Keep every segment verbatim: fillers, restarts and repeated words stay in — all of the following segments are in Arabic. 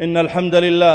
إن الحمد لله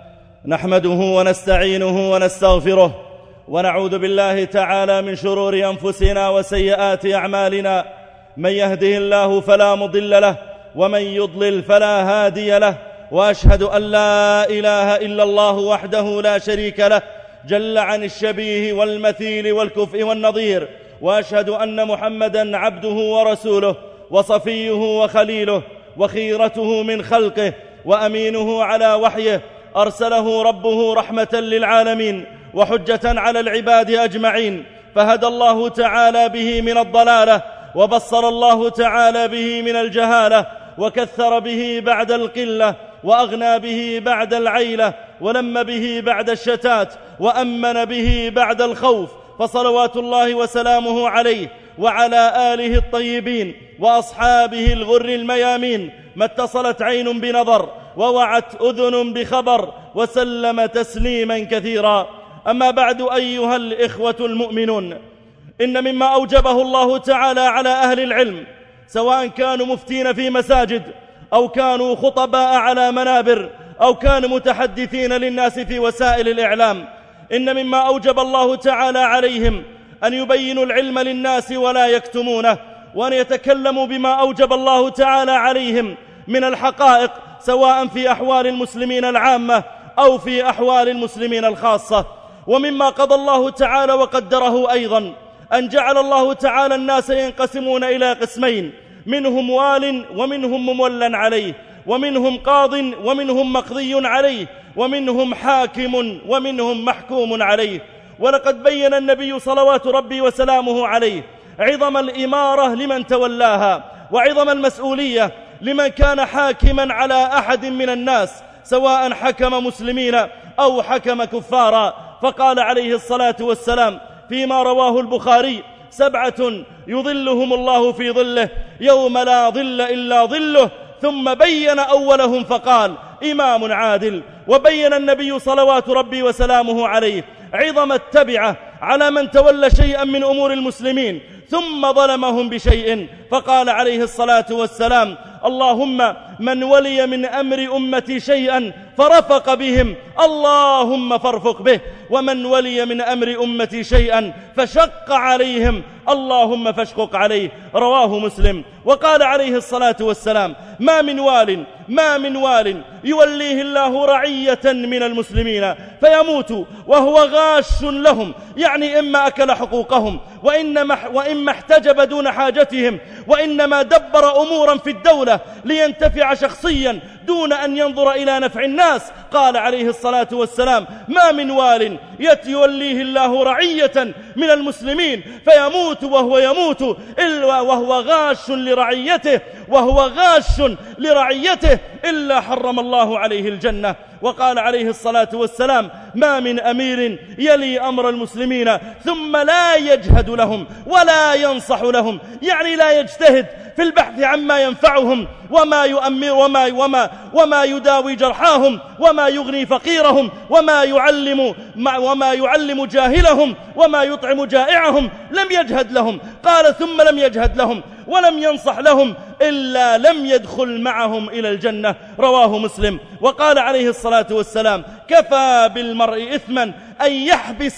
نحمده ونستعينه ونستغفره ونعوذ بالله تعالى من شرور أنفسنا وسيئات أعمالنا. من يهده الله فلا مضل له ومن يضلل فلا هادي له، وأشهد أن لا إله إلا الله وحده لا شريك له جل عن الشبيه والمثيل والكفء والنظير، وأشهد أن محمدًا عبده ورسوله وصفيه وخليله وخيرته من خلقه وأمينه على وحيه، أرسله ربه رحمة للعالمين وحجة على العباد أجمعين، فهدى الله تعالى به من الضلالة، وبصر الله تعالى به من الجهالة، وكثر به بعد القلة، وأغنى به بعد العيلة، ولم به بعد الشتات، وأمن به بعد الخوف، فصلوات الله وسلامه عليه وعلى آله الطيبين وأصحابه الغر الميامين، ما اتصلت عين بنظر ووعت أذن بخبر، وسلم تسليما كثيرا. أما بعد، أيها الإخوة المؤمنون، إن مما أوجبه الله تعالى على أهل العلم، سواء كانوا مفتين في مساجد أو كانوا خطباء على منابر أو كانوا متحدثين للناس في وسائل الإعلام، إن مما أوجب الله تعالى عليهم أن يبينوا العلم للناس ولا يكتمونه، وأن يتكلموا بما أوجب الله تعالى عليهم من الحقائق، سواء في أحوال المسلمين العامة أو في أحوال المسلمين الخاصة. ومما قضى الله تعالى وقدره أيضا أن جعل الله تعالى الناس ينقسمون إلى قسمين، منهم وال ومنهم ممول عليه، ومنهم قاض ومنهم مقضي عليه، ومنهم حاكم ومنهم محكوم عليه. ولقد بين النبي صلوات ربي وسلامه عليه عظم الإمارة لمن تولاها، وعظم المسؤولية لمن كان حاكما على أحد من الناس، سواء حكم مسلمين أو حكم كفارا. فقال عليه الصلاة والسلام فيما رواه البخاري: سبعة يظلهم الله في ظله يوم لا ظل إلا ظله، ثم بين أولهم فقال: إمام عادل. وبين النبي صلوات ربي وسلامه عليه عظم التبعة على من تولى شيئا من أمور المسلمين ثم ظلمهم بشيء، فقال عليه الصلاة والسلام: اللهم من ولي من أمر أمتي شيئا فرفق بهم اللهم فارفق به، ومن ولي من أمر أمتي شيئا فشق عليهم اللهم فاشقق عليه. رواه مسلم. وقال عليه الصلاة والسلام: ما من وال ما من وال يوليه الله رعية من المسلمين فيموت وهو غاش لهم، يعني إما أكل حقوقهم وإنما, وإما احتجب دون حاجتهم، وإنما دبر أمورا في الدولة لينتفع شخصيا دون أن ينظر إلى نفع الناس. قال عليه الصلاة والسلام: ما من وال يتوليه الله رعية من المسلمين فيموت وهو يموت إلا وهو غاش لرعيته وهو غاش لرعيته إلا حرم الله عليه الجنة. وقال عليه الصلاة والسلام: ما من أمير يلي أمر المسلمين ثم لا يجهد لهم ولا ينصح لهم، يعني لا يجتهد في البحث عما ينفعهم وما يؤمر وما, وما, وما يداوي جرحاهم وما يغني فقيرهم وما يعلم, وما يعلم جاهلهم وما يطعم جائعهم، لم يجهد لهم. قال: ثم لم يجهد لهم ولم ينصح لهم إلا لم يدخل معهم إلى الجنة. رواه مسلم. وقال عليه الصلاة والسلام: كفى بالمرء إثما أن يحبس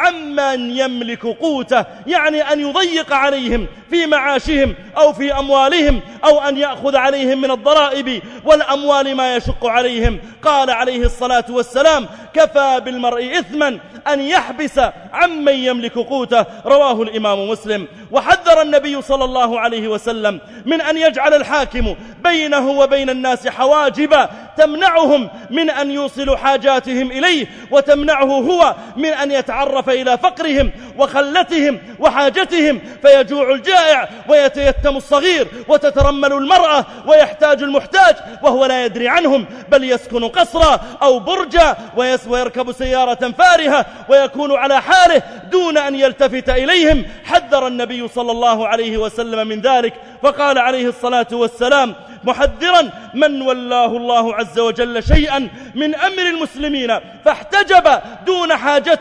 عمن يملك قوته، يعني أن يضيق عليهم في معاشهم أو في أموالهم، أو أن يأخذ عليهم من الضرائب والأموال ما يشق عليهم. قال عليه الصلاة والسلام: كفى بالمرء إثما أن يحبس عمن يملك قوته. رواه الإمام مسلم. وحذر النبي صلى الله عليه وسلم من أن يجعل الحاكم بينه وبين الناس حواجب تمنعهم من أن يوصلوا حاجاتهم إليه، وتمنعه هو من أن يتعرف إلى فقرهم وخلتهم وحاجتهم، فيجوع الجائع ويتيتم الصغير وتترمل المرأة ويحتاج المحتاج وهو لا يدري عنهم، بل يسكن قصرا أو برجا ويركب سيارة فارهة ويكون على حاله دون أن يلتفت إليهم. حذر النبي صلى الله عليه وسلم من ذلك، فقال عليه الصلاة والسلام محذرا: من ولاه الله عز وجل شيئا من أمر المسلمين فاحتجب دون حاجتهم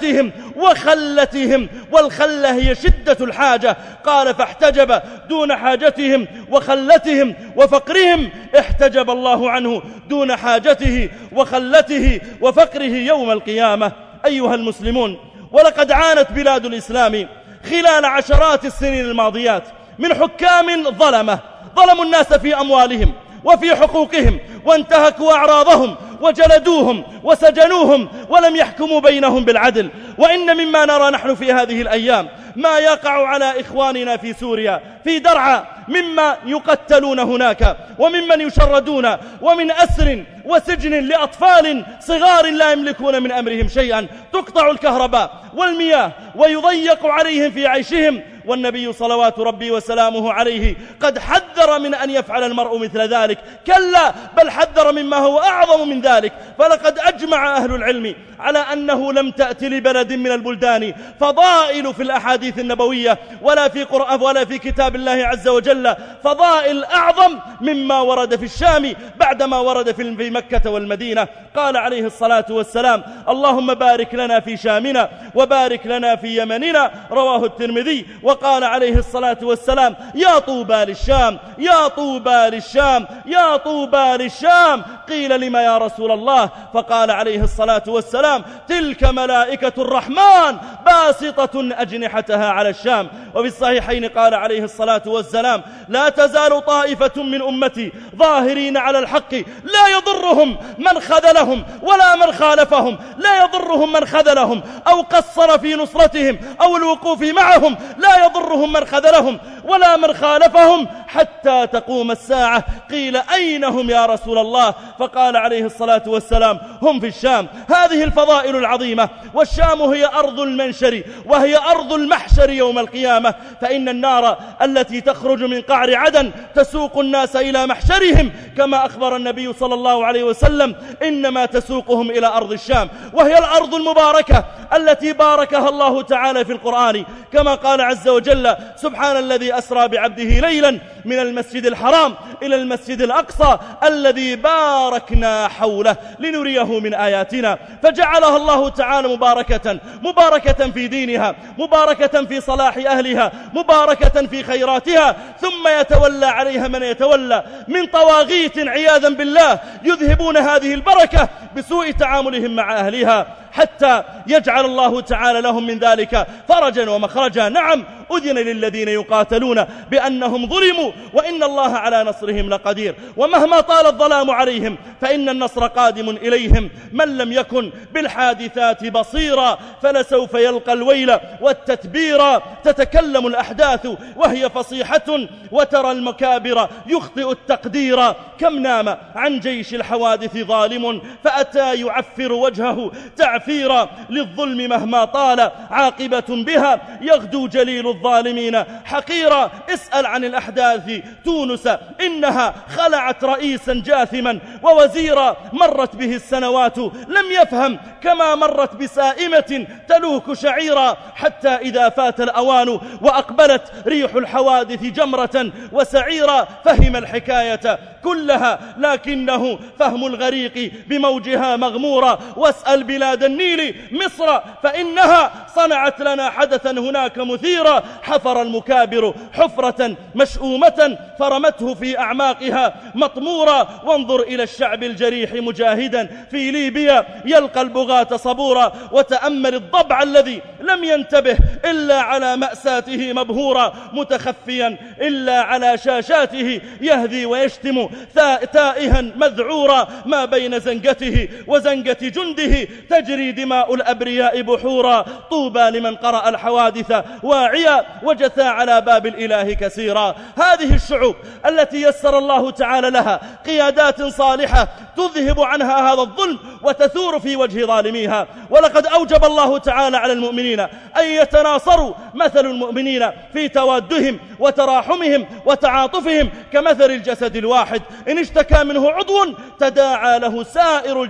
وخلتهم، والخلة هي شدة الحاجة. قال فاحتجب دون حاجتهم وخلتهم وفقرهم، احتجب الله عنه دون حاجته وخلته وفقره يوم القيامة. أيها المسلمون، ولقد عانت بلاد الإسلام خلال عشرات السنين الماضيات من حكام ظلمة، ظلموا الناس في أموالهم وفي حقوقهم، وانتهكوا أعراضهم وجلدوهم وسجنوهم ولم يحكموا بينهم بالعدل. وإن مما نرى نحن في هذه الأيام ما يقع على إخواننا في سوريا في درعا، مما يقتلون هناك وممن يشردون، ومن أسر وسجن لأطفال صغار لا يملكون من أمرهم شيئا، تقطع الكهرباء والمياه ويضيق عليهم في عيشهم. والنبي صلوات ربي وسلامه عليه قد حذر من أن يفعل المرء مثل ذلك، كلا بل حذر مما هو أعظم من ذلك. فلقد أجمع أهل العلم على أنه لم تأتي لبلد من البلدان فضائل في الأحاديث النبوية ولا في قرآن ولا في كتاب الله عز وجل فضائل أعظم مما ورد في الشام بعدما ورد في مكة والمدينة. قال عليه الصلاة والسلام: اللهم بارك لنا في شامنا وبارك لنا في يمننا، رواه الترمذي. وقال عليه الصلاة والسلام: يا طوبى للشام، يا طوبى للشام، يا طوبى للشام. قيل: لما يا رسول الله؟ فقال عليه الصلاة والسلام: تلك ملائكة الرحمن باسطة أجنحتها على الشام. وفي الصحيحين قال عليه الصلاة والسلام: لا تزال طائفة من أمتي ظاهرين على الحق لا يضرهم من خذلهم ولا من خالفهم، لا يضرهم من خذلهم أو قصر في نصرتهم أو الوقوف معهم، لا يضرهم من خذلهم ولا من خالفهم حتى تقوم الساعة. قيل: أين هم يا رسول الله؟ فقال عليه الصلاة والسلام: هم في الشام. هذه الفضائل العظيمة، والشام هي أرض المنشر وهي أرض المحشر يوم القيامة. فإن النار التي تخرج من قعر عدن تسوق الناس إلى محشرهم، كما أخبر النبي صلى الله عليه وسلم: إنما تسوقهم إلى أرض الشام، وهي الأرض المباركة التي باركها الله تعالى في القرآن، كما قال عز وجل: سبحان الذي أسرى بعبده ليلا من المسجد الحرام إلى المسجد الأقصى الذي باركنا حوله لنريه من آياتنا. فجعلها الله تعالى مباركة، مباركة في دينها، مباركة في صلاح أهلها، مباركة في خيراتها. ثم يتولى عليها من يتولى من طواغيت عياذا بالله يذهبون هذه البركة بسوء تعاملهم مع أهلها، حتى يجعل الله تعالى لهم من ذلك فرجا ومخرجا. نعم، أذن للذين يقاتلون بأنهم ظلموا وإن الله على نصرهم لقدير. ومهما طال الظلام عليهم فإن النصر قادم إليهم. من لم يكن بالحادثات بصيرا فلسوف يلقى الويل والتتبير. تتكلم الأحداث وهي فصيحة وترى المكابر يخطئ التقدير. كم نام عن جيش الحوادث ظالم فأتى يعفر وجهه تعفيرا. للظلم مهما طال عاقبة بها يغدو جليل الظالمين حقيرا. اسأل عن الأحداث تونس إنها خلعت رئيسا جاثما ووزيرا مرت به السنوات لم يفهم، كما مرت بسائمة تلوك شعيرا، حتى إذا فات الأوان وأقبلت ريح الحوادث جمرة وسعيرا فهم الحكاية كلها، لكنه فهم الغريق بموجها مغمورا. واسأل بلاد النيل مصر فإنها صنعت لنا حدثا هناك مثيرا. حفر المكابر حفرة مشؤومة فرمته في أعماقها مطمورا. وانظر إلى الشعب الجريح مجاهدا في ليبيا يلقى البغاة صبورا. وتأمل الضبع الذي لم ينتبه إلا على مأساته مبهورا، متخفيا إلا على شاشاته يهذي ويشتم تائها مذعورا. ما بين زنقته وزنقة جنده تجري دماء الأبرياء بحورا. طوبى لمن قرأ الحوادث واعيا وجثى على باب الإله كثيرا. هذه الشعوب التي يسر الله تعالى لها قيادات صالحة تذهب عنها هذا الظلم وتثور في وجه ظالميها. ولقد أوجب الله تعالى على المؤمنين أن يتناصروا، مثل المؤمنين في توادهم وتراحمهم وتعاطفهم كمثل الجسد الواحد، إن اشتكى منه عضو تداعى له سائر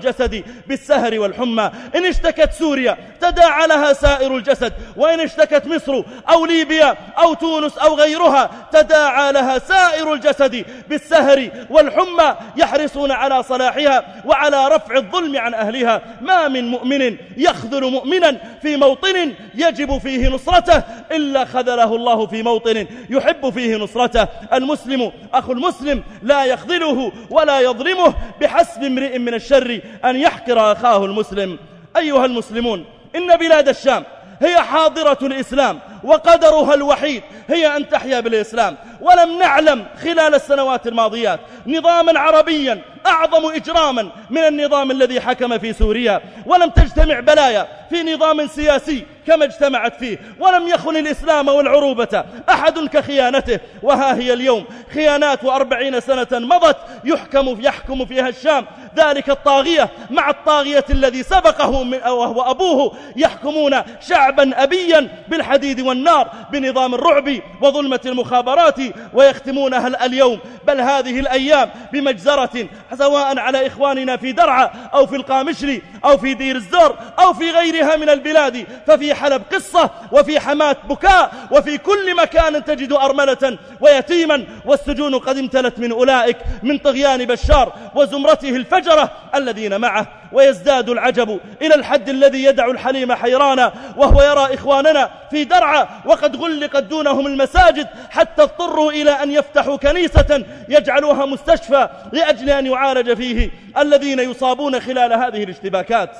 الجسد بالسهر والحمى. إن اشتكت سوريا تداعى لها سائر الجسد، وإن اشتكت مصر أو ليبيا أو تونس أو غيرها تداعى لها سائر الجسد بالسهر والحمى، يحرصون على صلاحها وعلى رفع الظلم عن أهلها. ما من مؤمن يخذل مؤمنا في موطن يجب فيه نصرته إلا خذله الله في موطن يحب فيه نصرته. المسلم أخو المسلم لا يخذله ولا يظلمه، بحسب امرئ من الشر أن يحقر أخاه المسلم. أيها المسلمون، إن بلاد الشام هي حاضرة الإسلام، وقدرها الوحيد هي أن تحيا بالإسلام. ولم نعلم خلال السنوات الماضيات نظاما عربيا أعظم إجراما من النظام الذي حكم في سوريا، ولم تجتمع بلايا في نظام سياسي كما اجتمعت فيه، ولم يخن الإسلام والعروبة أحد كخيانته. وها هي اليوم خيانات وأربعين سنة مضت يحكم يحكم فيها الشام ذلك الطاغية مع الطاغية الذي سبقه وهو أبوه، يحكمون شعبا أبيا بالحديد والنار بنظام الرعب وظلمة المخابرات، ويختمونها اليوم بل هذه الأيام بمجزرة سواء على إخواننا في درعا أو في القامشلي أو في دير الزور أو في غيرها من البلاد. ففي حلب قصة، وفي حماة بكاء، وفي كل مكان تجد أرملة ويتيما، والسجون قد امتلت من أولئك من طغيان بشار وزمرته الفجرة الذين معه. ويزداد العجب إلى الحد الذي يدع الحليم حيرانا وهو يرى إخواننا في درعا وقد غلقت دونهم المساجد حتى اضطروا إلى أن يفتحوا كنيسة يجعلوها مستشفى لأجل أن يعالج فيه الذين يصابون خلال هذه الاشتباكات.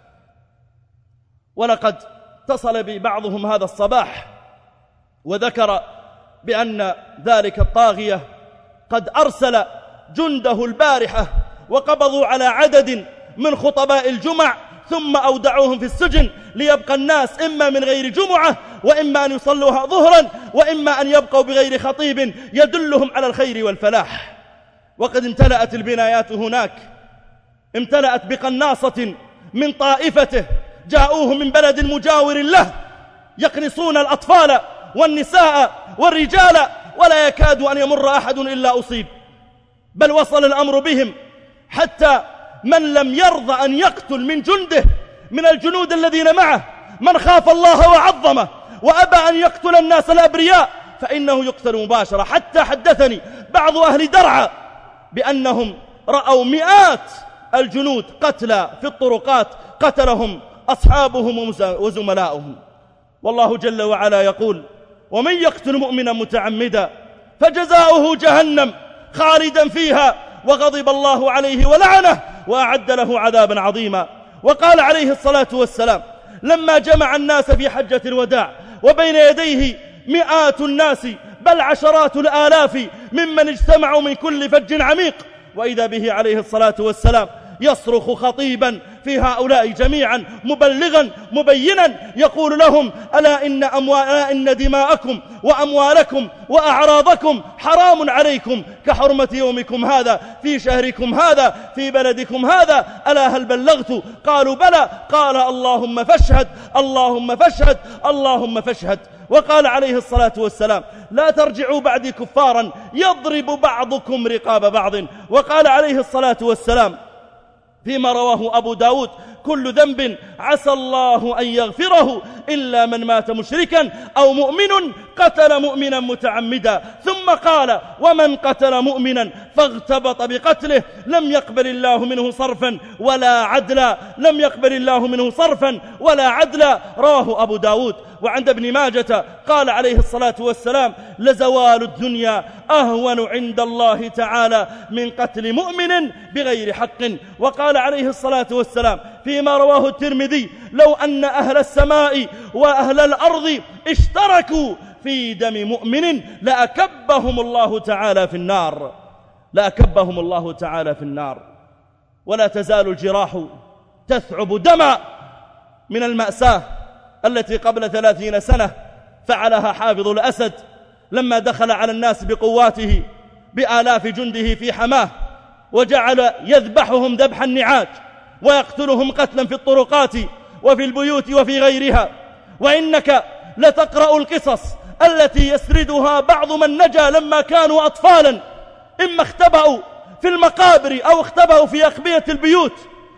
ولقد اتصل بي بعضهم هذا الصباح وذكر بأن ذلك الطاغية قد أرسل جنده البارحة وقبضوا على عدد من خطباء الجمع ثم أودعوهم في السجن ليبقى الناس إما من غير جمعة وإما أن يصلوها ظهرا وإما أن يبقوا بغير خطيب يدلهم على الخير والفلاح. وقد امتلأت البنايات هناك، امتلأت بقناصة من طائفته جاءوه من بلد مجاور له يقنصون الأطفال والنساء والرجال ولا يكاد أن يمر أحد إلا أصيب. بل وصل الأمر بهم حتى من لم يرضى أن يقتل من جنده من الجنود الذين معه من خاف الله وعظمه وأبى أن يقتل الناس الأبرياء فإنه يقتل مباشرة. حتى حدثني بعض أهل درعا بأنهم رأوا مئات الجنود قتلى في الطرقات قتلهم أصحابهم وزملاؤهم. والله جل وعلا يقول: ومن يقتل مؤمنا متعمدا فجزاؤه جهنم خالدا فيها وغضب الله عليه ولعنه وأعد له عذابا عظيما. وقال عليه الصلاة والسلام لما جمع الناس في حجة الوداع وبين يديه مئات الناس بل عشرات الآلاف ممن اجتمعوا من كل فج عميق، وإذا به عليه الصلاة والسلام يصرخ خطيبا في هؤلاء جميعا مبلغا مبينا يقول لهم: ألا إن, ألا إن دماءكم وأموالكم وأعراضكم حرام عليكم كحرمة يومكم هذا في شهركم هذا في بلدكم هذا، ألا هل بلغت؟ قالوا بلى. قال: اللهم فاشهد اللهم فاشهد اللهم فاشهد. وقال عليه الصلاة والسلام: لا ترجعوا بعدي كفارا يضرب بعضكم رقاب بعض. وقال عليه الصلاة والسلام فيما رواه أبو داود: كل ذنب عسى الله أن يغفره إلا من مات مشركا أو مؤمن قتل مؤمنا متعمدا. ثم قال: ومن قتل مؤمنا فاغتبط بقتله لم يقبل الله منه صرفا ولا عدلا لم يقبل الله منه صرفا ولا عدلا. رواه أبو داود. وعند ابن ماجة قال عليه الصلاة والسلام: لزوال الدنيا أهون عند الله تعالى من قتل مؤمن بغير حق. وقال عليه الصلاة والسلام فيما رواه الترمذي: لو أن أهل السماء وأهل الأرض اشتركوا في دم مؤمن لأكبهم الله تعالى في النار لأكبهم الله تعالى في النار. ولا تزال الجراح تثعب دما من المأساة التي قبل ثلاثين سنة فعلها حافظ الأسد لما دخل على الناس بقواته بآلاف جنده في حماه وجعل يذبحهم ذبح النعاج ويقتلهم قتلا في الطرقات وفي البيوت وفي غيرها. وإنك لتقرأ القصص التي يسردها بعض من نجا لما كانوا أطفالا، إما اختبأوا في المقابر أو اختبأوا في أخبية البيوت،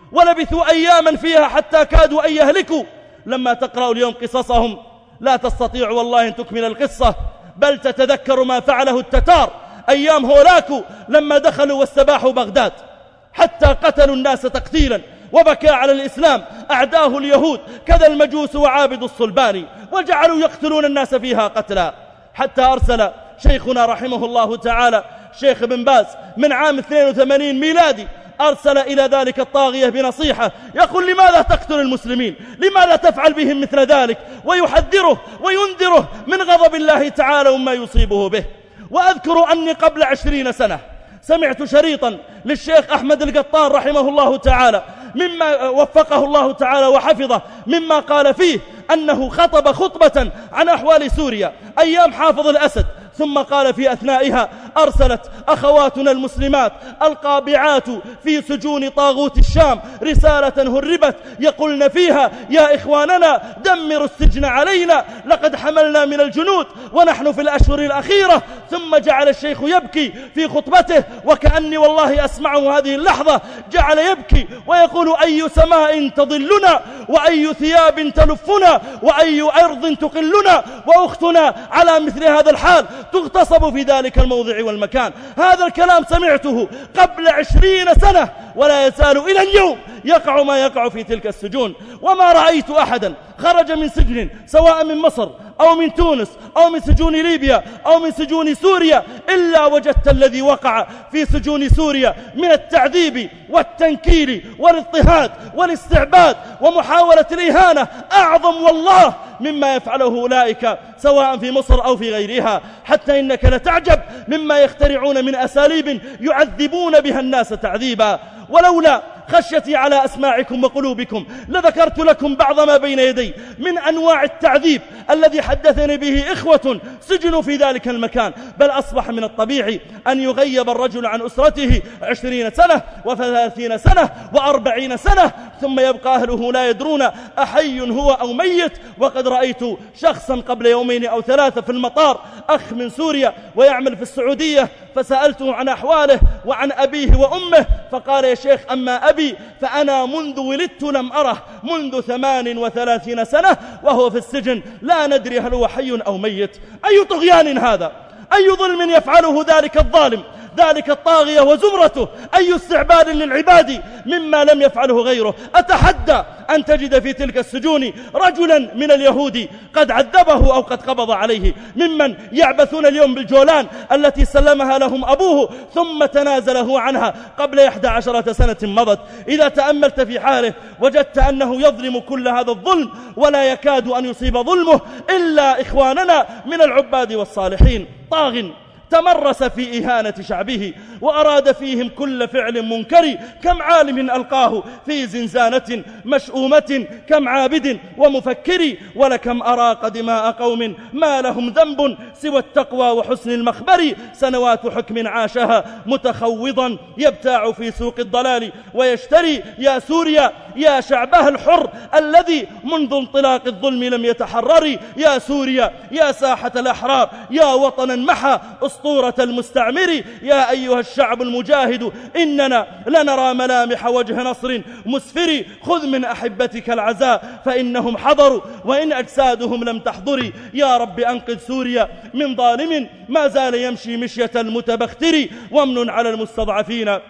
ولبثوا أياما فيها حتى كادوا أن يهلكوا. لما تقرأ اليوم قصصهم لا تستطيع والله أن تكمل القصة، بل تتذكر ما فعله التتار أيام هولاكو لما دخلوا واستباحوا بغداد، حتى قتلوا الناس تقتيلا، وبكى على الإسلام أعداه اليهود كذا المجوس وعابد الصلباني، وجعلوا يقتلون الناس فيها قتلا، حتى أرسل شيخنا رحمه الله تعالى شيخ بن باز من عام اثنين وثمانين ميلادي، أرسل إلى ذلك الطاغية بنصيحة يقول لماذا تقتل المسلمين، لماذا تفعل بهم مثل ذلك، ويحذره وينذره من غضب الله تعالى وما يصيبه به. وأذكر أني قبل عشرين سنة سمعت شريطا للشيخ أحمد القطان رحمه الله تعالى مما وفقه الله تعالى وحفظه، مما قال فيه أنه خطب خطبة عن أحوال سوريا أيام حافظ الأسد، ثم قال في أثنائها أرسلت أخواتنا المسلمات القابعات في سجون طاغوت الشام رسالة هربت يقولن فيها يا إخواننا دمروا السجن علينا، لقد حملنا من الجنود ونحن في الأشهر الأخيرة. ثم جعل الشيخ يبكي في خطبته، وكأني والله أسمعه هذه اللحظة، جعل يبكي ويقول أي سماء تضلنا، وأي ثياب تلفنا، وأي أرض تقلنا، وأختنا على مثل هذا الحال تغتصب في ذلك الموضع والمكان. هذا الكلام سمعته قبل عشرين سنة، ولا يزال إلى اليوم يقع ما يقع في تلك السجون. وما رأيت أحدا خرج من سجن سواء من مصر أو من تونس أو من سجون ليبيا أو من سجون سوريا إلا وجدت الذي وقع في سجون سوريا من التعذيب والتنكيل والاضطهاد والاستعباد ومحاولة الإهانة أعظم والله مما يفعله أولئك سواء في مصر أو في غيرها، حتى إنك لتعجب مما يخترعون من أساليب يعذبون بها الناس تعذيبا. ولولا خشيتي على أسماعكم وقلوبكم لذكرت لكم بعض ما بين يدي من أنواع التعذيب الذي حدثني به إخوة سجنوا في ذلك المكان، بل أصبح من الطبيعي أن يغيب الرجل عن أسرته عشرين سنة وثلاثين سنة وأربعين سنة، ثم يبقى أهله لا يدرون أحي هو أو ميت. وقد رأيت شخصا قبل يومين أو ثلاثة في المطار، أخ من سوريا ويعمل في السعودية، فسألته عن أحواله وعن أبيه وأمه، فقال يا شيخ أما أبي فأنا منذ ولدت لم أره منذ ثمان وثلاثين سنة وهو في السجن، لا ندري هل هو حي أو ميت. أي طغيان هذا، أي ظلم يفعله ذلك الظالم ذلك الطاغية وزمرته، أي استعباد للعباد مما لم يفعله غيره. أتحدى أن تجد في تلك السجون رجلا من اليهود قد عذبه أو قد قبض عليه، ممن يعبثون اليوم بالجولان التي سلمها لهم أبوه ثم تنازله عنها قبل إحدى عشرة سنة مضت. إذا تأملت في حاله وجدت أنه يظلم كل هذا الظلم، ولا يكاد أن يصيب ظلمه إلا إخواننا من العباد والصالحين. طاغ تمرس في إهانة شعبه وأراد فيهم كل فعل منكر، كم عالم ألقاه في زنزانة مشؤومة، كم عابد ومفكر، ولكم أراق دماء قوم ما لهم ذنب سوى التقوى وحسن المخبر. سنوات حكم عاشها متخوضا يبتاع في سوق الضلال ويشتري. يا سوريا يا شعبها الحر الذي منذ انطلاق الظلم لم يتحرر، يا سوريا يا ساحة الأحرار، يا وطنا محى أسطورة المستعمر، يا أيها الشعب المجاهد إننا لنرى ملامح وجه نصر مسفر. خذ من أحبتك العزاء فإنهم حضروا وإن أجسادهم لم تحضر. يا رب أنقذ سوريا من ظالم ما زال يمشي مشية المتبختر، وامن على المستضعفين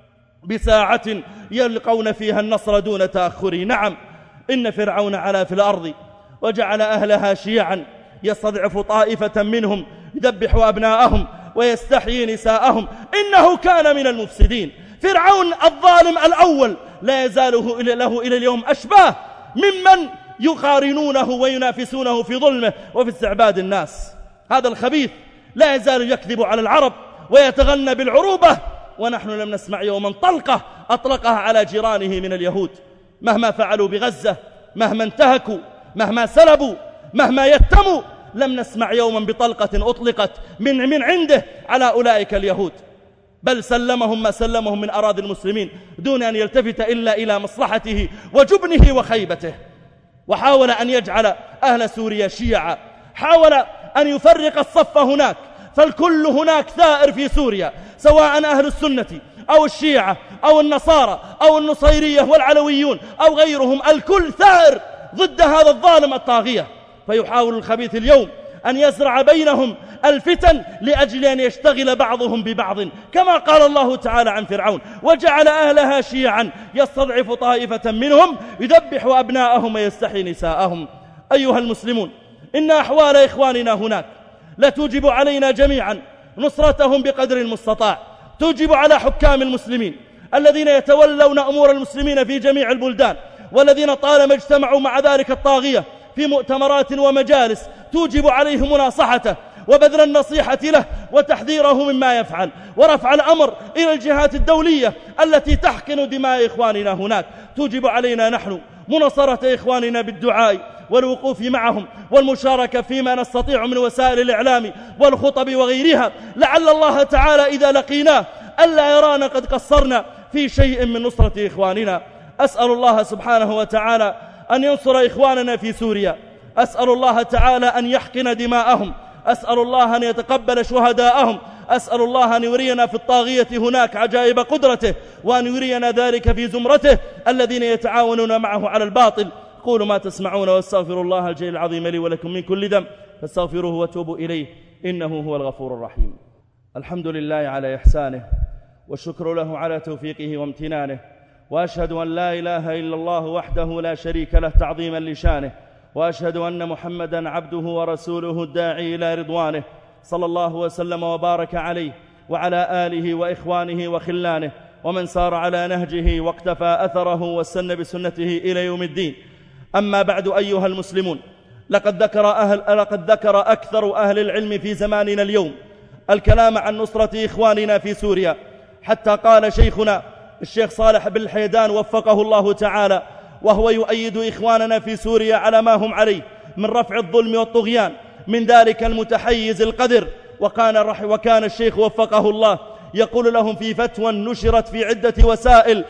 بساعة يلقون فيها النصر دون تأخر. نعم إن فرعون علا في الأرض وجعل أهلها شيعا يستضعف طائفة منهم يذبح أبناءهم ويستحيي نساءهم، إنه كان من المفسدين. فرعون الظالم الأول لا يزاله له إلى اليوم أشباه ممن يقارنونه وينافسونه في ظلمه وفي استعباد الناس. هذا الخبيث لا يزال يكذب على العرب ويتغنى بالعروبة، ونحن لم نسمع يوما طلقة أطلقها على جيرانه من اليهود. مهما فعلوا بغزة، مهما انتهكوا، مهما سلبوا، مهما يتموا، لم نسمع يوما بطلقة أطلقت من من عنده على أولئك اليهود، بل سلمهم ما سلمهم من أراضي المسلمين دون أن يلتفت إلا إلى مصلحته وجبنه وخيبته. وحاول أن يجعل أهل سوريا شيعا، حاول أن يفرق الصف هناك، فالكل هناك ثائر في سوريا، سواء أهل السنة أو الشيعة أو النصارى أو النصيرية والعلويون أو غيرهم، الكل ثائر ضد هذا الظالم الطاغية. فيحاول الخبيث اليوم أن يزرع بينهم الفتن لأجل أن يشتغل بعضهم ببعض، كما قال الله تعالى عن فرعون: وجعل أهلها شيعا يستضعف طائفة منهم يذبح أبناءهم ويستحيي نساءهم. أيها المسلمون، إن أحوال إخواننا هناك لا توجب علينا جميعا نصرتهم بقدر المستطاع. توجب على حكام المسلمين الذين يتولون أمور المسلمين في جميع البلدان، والذين طالما اجتمعوا مع ذلك الطاغية في مؤتمرات ومجالس، توجب عليهم مناصحته وبذل النصيحة له وتحذيره مما يفعل، ورفع الأمر إلى الجهات الدولية التي تحقن دماء إخواننا هناك. توجب علينا نحن مناصرة إخواننا بالدعاء والوقوف معهم والمشاركة فيما نستطيع من وسائل الإعلام والخطب وغيرها، لعل الله تعالى إذا لقيناه ألا يرانا قد قصرنا في شيء من نصرة إخواننا. أسأل الله سبحانه وتعالى أن ينصر إخواننا في سوريا، أسأل الله تعالى أن يحقن دماءهم، أسأل الله أن يتقبل شهداءهم، أسأل الله أن يرينا في الطاغية هناك عجائب قدرته، وأن يرينا ذلك في زمرته الذين يتعاونون معه على الباطل. قولوا ما تسمعون، واستغفر الله الجليل العظيم لي ولكم من كل ذنب فاستغفروه وتوبوا إليه إنه هو الغفور الرحيم. الحمد لله على إحسانه، والشكر له على توفيقه وامتنانه، وأشهد أن لا إله إلا الله وحده لا شريك له تعظيما لشانه، وأشهد أن محمدا عبده ورسوله الداعي إلى رضوانه، صلى الله وسلم وبارك عليه وعلى آله وإخوانه وخلانه ومن سار على نهجه واقتفى أثره واستنى بسنته إلى يوم الدين. أما بعد، أيها المسلمون، لقد ذكر, أهل لقد ذكر أكثر أهل العلم في زماننا اليوم الكلام عن نصرة إخواننا في سوريا، حتى قال شيخنا الشيخ صالح بن الحيدان وفقه الله تعالى وهو يؤيد إخواننا في سوريا على ما هم عليه من رفع الظلم والطغيان من ذلك المتحيز القدر، وكان, وكان الشيخ وفقه الله يقول لهم في فتوى نشرت في عدة وسائل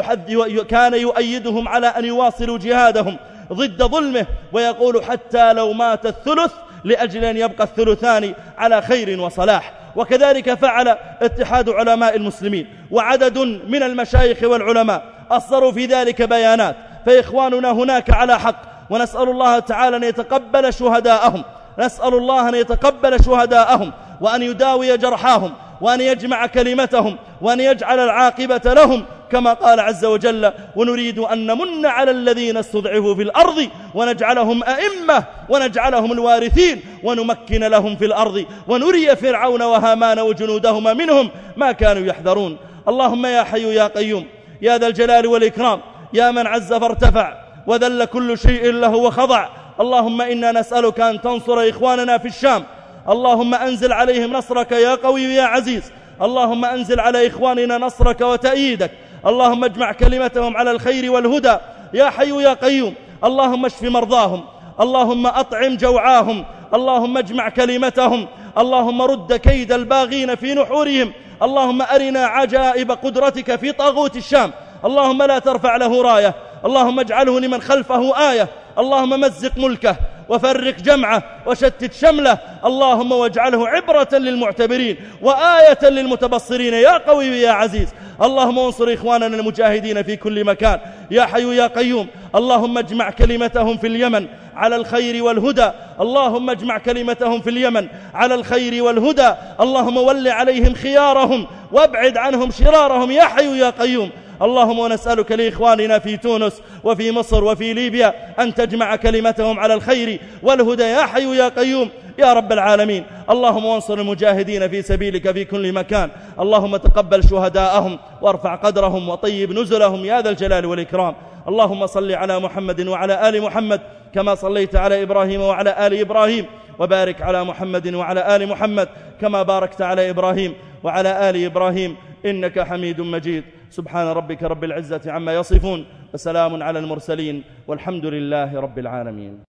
كان يؤيدهم على أن يواصلوا جهادهم ضد ظلمه، ويقول حتى لو مات الثلث لأجل أن يبقى الثلثان على خير وصلاح. وكذلك فعل اتحاد علماء المسلمين وعدد من المشايخ والعلماء أصدروا في ذلك بيانات، فإخواننا هناك على حق، ونسأل الله تعالى أن يتقبل شهداءهم، نسأل الله أن يتقبل شهداءهم وأن يداوي جرحاهم وأن يجمع كلمتهم وأن يجعل العاقبة لهم كما قال عز وجل: ونريد أن نمن على الذين استضعفوا في الأرض ونجعلهم أئمة ونجعلهم الوارثين ونمكن لهم في الأرض ونري فرعون وهامان وجنودهما منهم ما كانوا يحذرون. اللهم يا حي يا قيوم يا ذا الجلال والإكرام، يا من عز فارتفع وذل كل شيء له وخضع، اللهم إنا نسألك أن تنصر إخواننا في الشام، اللهم أنزل عليهم نصرك يا قوي يا عزيز، اللهم أنزل على إخواننا نصرك وتأييدك، اللهم اجمع كلمتهم على الخير والهدى يا حي يا قيوم، اللهم اشف مرضاهم، اللهم أطعم جوعاهم، اللهم اجمع كلمتهم، اللهم رد كيد الباغين في نحورهم، اللهم أرنا عجائب قدرتك في طاغوت الشام، اللهم لا ترفع له راية، اللهم اجعله لمن خلفه آية، اللهم مزق ملكه وفرق جمعه وشتت شمله، اللهم واجعله عبرة للمعتبرين وآية للمتبصرين يا قوي يا عزيز. اللهم انصر إخواننا المجاهدين في كل مكان يا حي يا قيوم، اللهم اجمع كلمتهم في اليمن على الخير والهدى، اللهم اجمع كلمتهم في اليمن على الخير والهدى، اللهم ول عليهم خيارهم وابعد عنهم شرارهم يا حي يا قيوم. اللهم ونسألك لإخواننا في تونس وفي مصر وفي ليبيا أن تجمع كلمتهم على الخير والهدى يا حي يا قيوم يا رب العالمين. اللهم وانصر المجاهدين في سبيلك في كل مكان، اللهم تقبل شهداءهم وارفع قدرهم وطيب نزلهم يا ذا الجلال والإكرام. اللهم صل على محمد وعلى آل محمد كما صليت على إبراهيم وعلى آل إبراهيم، وبارك على محمد وعلى آل محمد كما باركت على إبراهيم وعلى آل إبراهيم إنك حميد مجيد. سبحان ربك رب العزة عما يصفون، وسلام على المرسلين، والحمد لله رب العالمين.